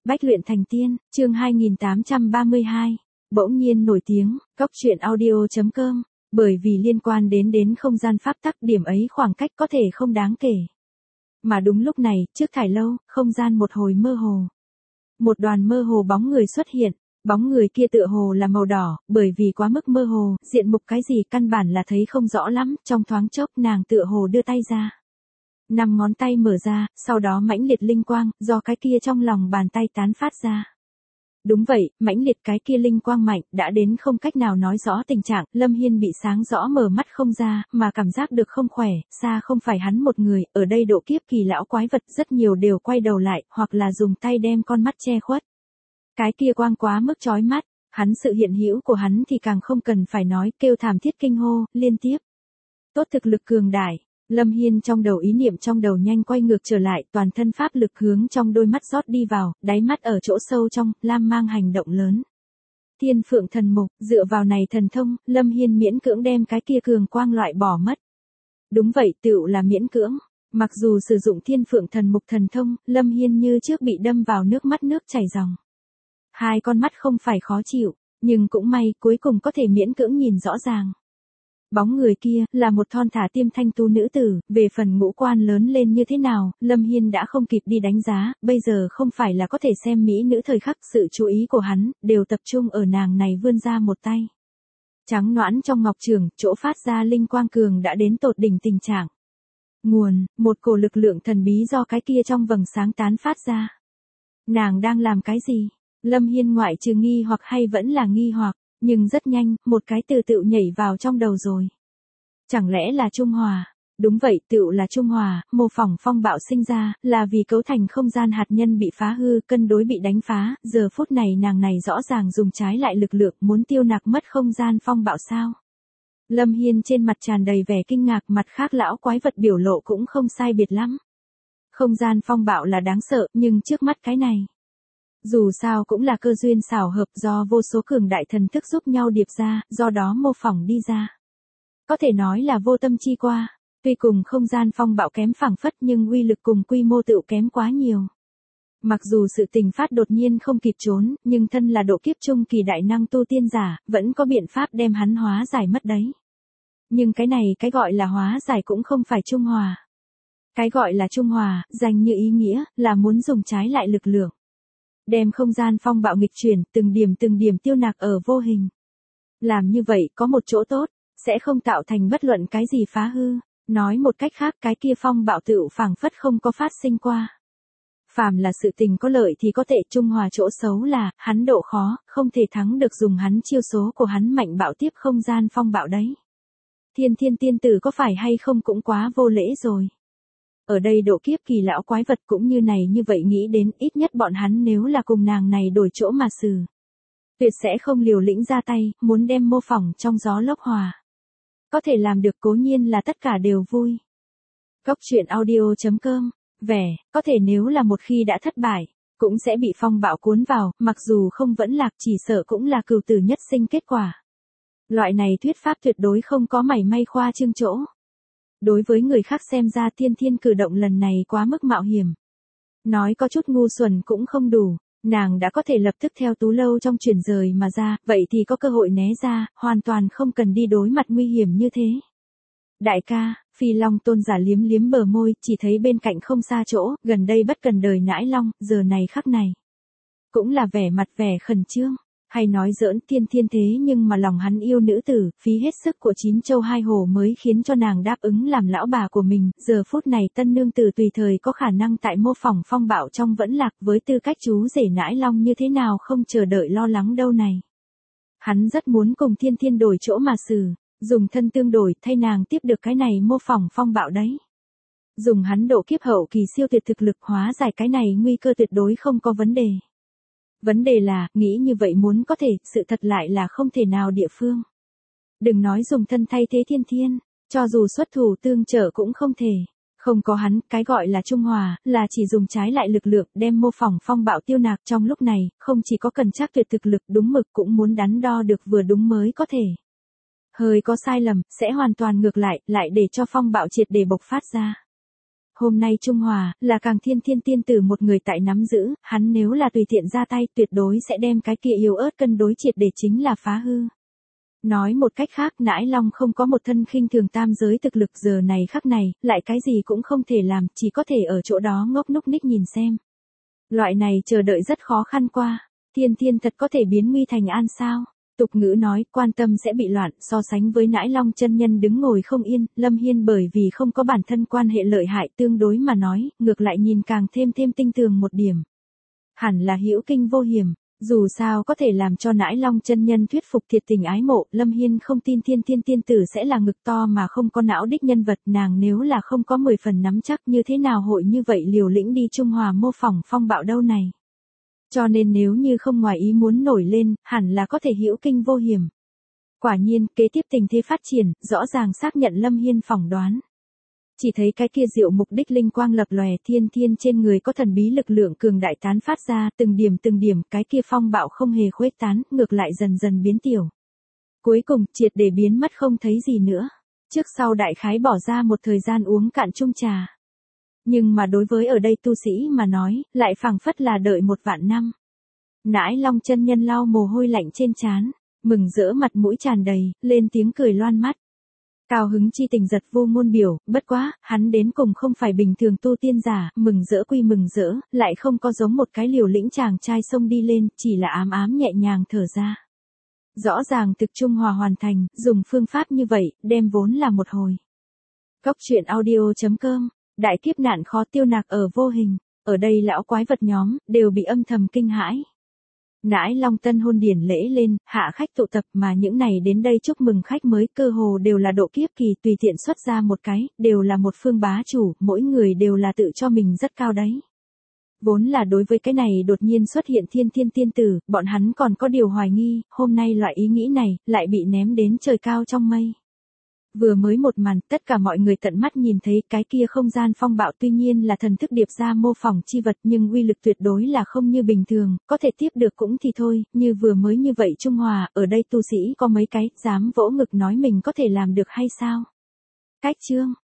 Bách luyện thành tiên, chương 2832. Bỗng nhiên nổi tiếng, Cốc truyện audio.com, bởi vì liên quan đến không gian pháp tắc, điểm ấy khoảng cách có thể không đáng kể. Mà đúng lúc này, trước thải lâu, không gian một hồi mơ hồ. Một đoàn mơ hồ bóng người xuất hiện, bóng người kia tựa hồ là màu đỏ, bởi vì quá mức mơ hồ, diện mục cái gì căn bản là thấy không rõ lắm, trong thoáng chốc nàng tựa hồ đưa tay ra. 5 ngón tay mở ra, sau đó mãnh liệt linh quang, do cái kia trong lòng bàn tay tán phát ra. Đúng vậy, mãnh liệt cái kia linh quang mạnh, đã đến không cách nào nói rõ tình trạng, Lâm Hiên bị sáng rõ mở mắt không ra, mà cảm giác được không khỏe, xa không phải hắn một người, ở đây độ kiếp kỳ lão quái vật rất nhiều đều quay đầu lại, hoặc là dùng tay đem con mắt che khuất. Cái kia quang quá mức chói mắt, hắn sự hiện hữu của hắn thì càng không cần phải nói, kêu thảm thiết kinh hô, liên tiếp. Tốt thực lực cường đại. Lâm Hiên trong đầu ý niệm trong đầu nhanh quay ngược trở lại, toàn thân pháp lực hướng trong đôi mắt rót đi vào, đáy mắt ở chỗ sâu trong, lam mang hành động lớn. Thiên Phượng Thần Mục, dựa vào này thần thông, Lâm Hiên miễn cưỡng đem cái kia cường quang loại bỏ mất. Đúng vậy, tựu là miễn cưỡng. Mặc dù sử dụng Thiên Phượng Thần Mục thần thông, Lâm Hiên như trước bị đâm vào nước mắt nước chảy ròng. Hai con mắt không phải khó chịu, nhưng cũng may cuối cùng có thể miễn cưỡng nhìn rõ ràng. Bóng người kia, là một thon thả tiêm thanh tu nữ tử, về phần ngũ quan lớn lên như thế nào, Lâm Hiên đã không kịp đi đánh giá, bây giờ không phải là có thể xem mỹ nữ thời khắc, sự chú ý của hắn, đều tập trung ở nàng này vươn ra một tay. Trắng nõn trong ngọc trường, chỗ phát ra linh quang cường đã đến tột đỉnh tình trạng. Nguồn, một cổ lực lượng thần bí do cái kia trong vầng sáng tán phát ra. Nàng đang làm cái gì? Lâm Hiên ngoại trừ nghi hoặc hay vẫn là nghi hoặc. Nhưng rất nhanh, một cái từ tựu nhảy vào trong đầu rồi. Chẳng lẽ là Trung Hòa? Đúng vậy, tựu là Trung Hòa, mô phỏng phong bạo sinh ra, là vì cấu thành không gian hạt nhân bị phá hư, cân đối bị đánh phá, giờ phút này nàng này rõ ràng dùng trái lại lực lượng muốn tiêu nặc mất không gian phong bạo sao? Lâm Hiên trên mặt tràn đầy vẻ kinh ngạc, mặt khác lão quái vật biểu lộ cũng không sai biệt lắm. Không gian phong bạo là đáng sợ, nhưng trước mắt cái này. Dù sao cũng là cơ duyên xảo hợp do vô số cường đại thần thức giúp nhau điệp ra, do đó mô phỏng đi ra. Có thể nói là vô tâm chi qua, tuy cùng không gian phong bạo kém phảng phất nhưng uy lực cùng quy mô tựu kém quá nhiều. Mặc dù sự tình phát đột nhiên không kịp trốn, nhưng thân là độ kiếp trung kỳ đại năng tu tiên giả, vẫn có biện pháp đem hắn hóa giải mất đấy. Nhưng cái này cái gọi là hóa giải cũng không phải trung hòa. Cái gọi là trung hòa, danh như ý nghĩa, là muốn dùng trái lại lực lượng. Đem không gian phong bạo nghịch chuyển, từng điểm tiêu nạc ở vô hình. Làm như vậy có một chỗ tốt, sẽ không tạo thành bất luận cái gì phá hư. Nói một cách khác, cái kia phong bạo tựu phảng phất không có phát sinh qua. Phàm là sự tình có lợi thì có thể, trung hòa chỗ xấu là, hắn độ khó, không thể thắng được dùng hắn chiêu số của hắn mạnh bạo tiếp không gian phong bạo đấy. Thiên tiên tử có phải hay không cũng quá vô lễ rồi. Ở đây độ kiếp kỳ lão quái vật cũng như này như vậy nghĩ đến, ít nhất bọn hắn nếu là cùng nàng này đổi chỗ mà xử. Tuyệt sẽ không liều lĩnh ra tay, muốn đem mô phỏng trong gió lốc hòa. Có thể làm được cố nhiên là tất cả đều vui. Cốc truyện audio.com, vẻ, có thể nếu là một khi đã thất bại, cũng sẽ bị phong bạo cuốn vào, mặc dù không vẫn lạc chỉ sợ cũng là cừu tử nhất sinh kết quả. Loại này thuyết pháp tuyệt đối không có mảy may khoa trương chỗ. Đối với người khác xem ra thiên cử động lần này quá mức mạo hiểm. Nói có chút ngu xuẩn cũng không đủ, nàng đã có thể lập tức theo tú lâu trong chuyển rời mà ra, vậy thì có cơ hội né ra, hoàn toàn không cần đi đối mặt nguy hiểm như thế. Đại ca, Phi Long tôn giả liếm liếm bờ môi, chỉ thấy bên cạnh không xa chỗ, gần đây bất cần đời nãi long, giờ này khắc này. Cũng là vẻ mặt vẻ khẩn trương. Hay nói giỡn, thiên thế nhưng mà lòng hắn yêu nữ tử, phí hết sức của 9 châu 2 hồ mới khiến cho nàng đáp ứng làm lão bà của mình, giờ phút này tân nương tử tùy thời có khả năng tại mô phỏng phong bạo trong vẫn lạc, với tư cách chú rể nãi long như thế nào không chờ đợi lo lắng đâu này. Hắn rất muốn cùng thiên đổi chỗ mà xử, dùng thân tương đổi thay nàng tiếp được cái này mô phỏng phong bạo đấy. Dùng hắn độ kiếp hậu kỳ siêu tuyệt thực lực hóa giải cái này nguy cơ tuyệt đối không có vấn đề. Vấn đề là, nghĩ như vậy muốn có thể, sự thật lại là không thể nào địa phương. Đừng nói dùng thân thay thế thiên, cho dù xuất thủ tương trợ cũng không thể. Không có hắn, cái gọi là trung hòa, là chỉ dùng trái lại lực lượng đem mô phỏng phong bạo tiêu nạc trong lúc này, không chỉ có cần chắc tuyệt thực lực đúng mực cũng muốn đắn đo được vừa đúng mới có thể. Hơi có sai lầm, sẽ hoàn toàn ngược lại, lại để cho phong bạo triệt để bộc phát ra. Hôm nay Trung Hòa, là Càng Thiên Thiên tiên tử một người tại nắm giữ, hắn nếu là tùy tiện ra tay tuyệt đối sẽ đem cái kia yếu ớt cân đối triệt để chính là phá hư. Nói một cách khác Nãi Long không có một thân khinh thường tam giới thực lực giờ này khắc này, lại cái gì cũng không thể làm, chỉ có thể ở chỗ đó ngốc núc ních nhìn xem. Loại này chờ đợi rất khó khăn qua, Thiên Thiên thật có thể biến nguy thành an sao? Tục ngữ nói, quan tâm sẽ bị loạn, so sánh với Nãi Long chân nhân đứng ngồi không yên, Lâm Hiên bởi vì không có bản thân quan hệ lợi hại tương đối mà nói, ngược lại nhìn càng thêm tinh tường một điểm. Hẳn là hữu kinh vô hiểm, dù sao có thể làm cho Nãi Long chân nhân thuyết phục thiệt tình ái mộ, Lâm Hiên không tin Thiên Thiên tiên tử sẽ là ngực to mà không có não đích nhân vật, nàng nếu là không có 10 phần nắm chắc như thế nào hội như vậy liều lĩnh đi Trung Hòa mô phỏng phong bạo đâu này. Cho nên nếu như không ngoài ý muốn nổi lên, hẳn là có thể hữu kinh vô hiểm. Quả nhiên, kế tiếp tình thế phát triển, rõ ràng xác nhận Lâm Hiên phỏng đoán. Chỉ thấy cái kia diệu mục đích linh quang lập lòe, Thiên Thiên trên người có thần bí lực lượng cường đại tán phát ra, từng điểm, cái kia phong bạo không hề khuếch tán, ngược lại dần biến tiểu. Cuối cùng, triệt để biến mất không thấy gì nữa. Trước sau đại khái bỏ ra một thời gian uống cạn chung trà. Nhưng mà đối với ở đây tu sĩ mà nói, lại phảng phất là đợi 1 vạn năm. Nãi Long chân nhân lau mồ hôi lạnh trên trán, mừng rỡ mặt mũi tràn đầy, lên tiếng cười loan mắt. Cao hứng chi tình giật vô ngôn biểu, bất quá, hắn đến cùng không phải bình thường tu tiên giả, mừng rỡ quy mừng rỡ, lại không có giống một cái liều lĩnh chàng trai xông đi lên, chỉ là ám nhẹ nhàng thở ra. Rõ ràng thực Trung Hòa hoàn thành, dùng phương pháp như vậy, đem vốn là một hồi. Cốc truyện audio.com, đại kiếp nạn khó tiêu nạc ở vô hình, ở đây lão quái vật nhóm, đều bị âm thầm kinh hãi. Nãi Long tân hôn điển lễ lên, hạ khách tụ tập mà những này đến đây chúc mừng khách mới cơ hồ đều là độ kiếp kỳ tùy tiện xuất ra một cái, đều là một phương bá chủ, mỗi người đều là tự cho mình rất cao đấy. Vốn là đối với cái này đột nhiên xuất hiện Thiên Thiên tiên tử, bọn hắn còn có điều hoài nghi, hôm nay loại ý nghĩ này, lại bị ném đến trời cao trong mây. Vừa mới một màn, tất cả mọi người tận mắt nhìn thấy cái kia không gian phong bạo tuy nhiên là thần thức điệp ra mô phỏng chi vật nhưng uy lực tuyệt đối là không như bình thường, có thể tiếp được cũng thì thôi, như vừa mới như vậy Trung Hòa, ở đây tu sĩ có mấy cái, dám vỗ ngực nói mình có thể làm được hay sao? Cách chương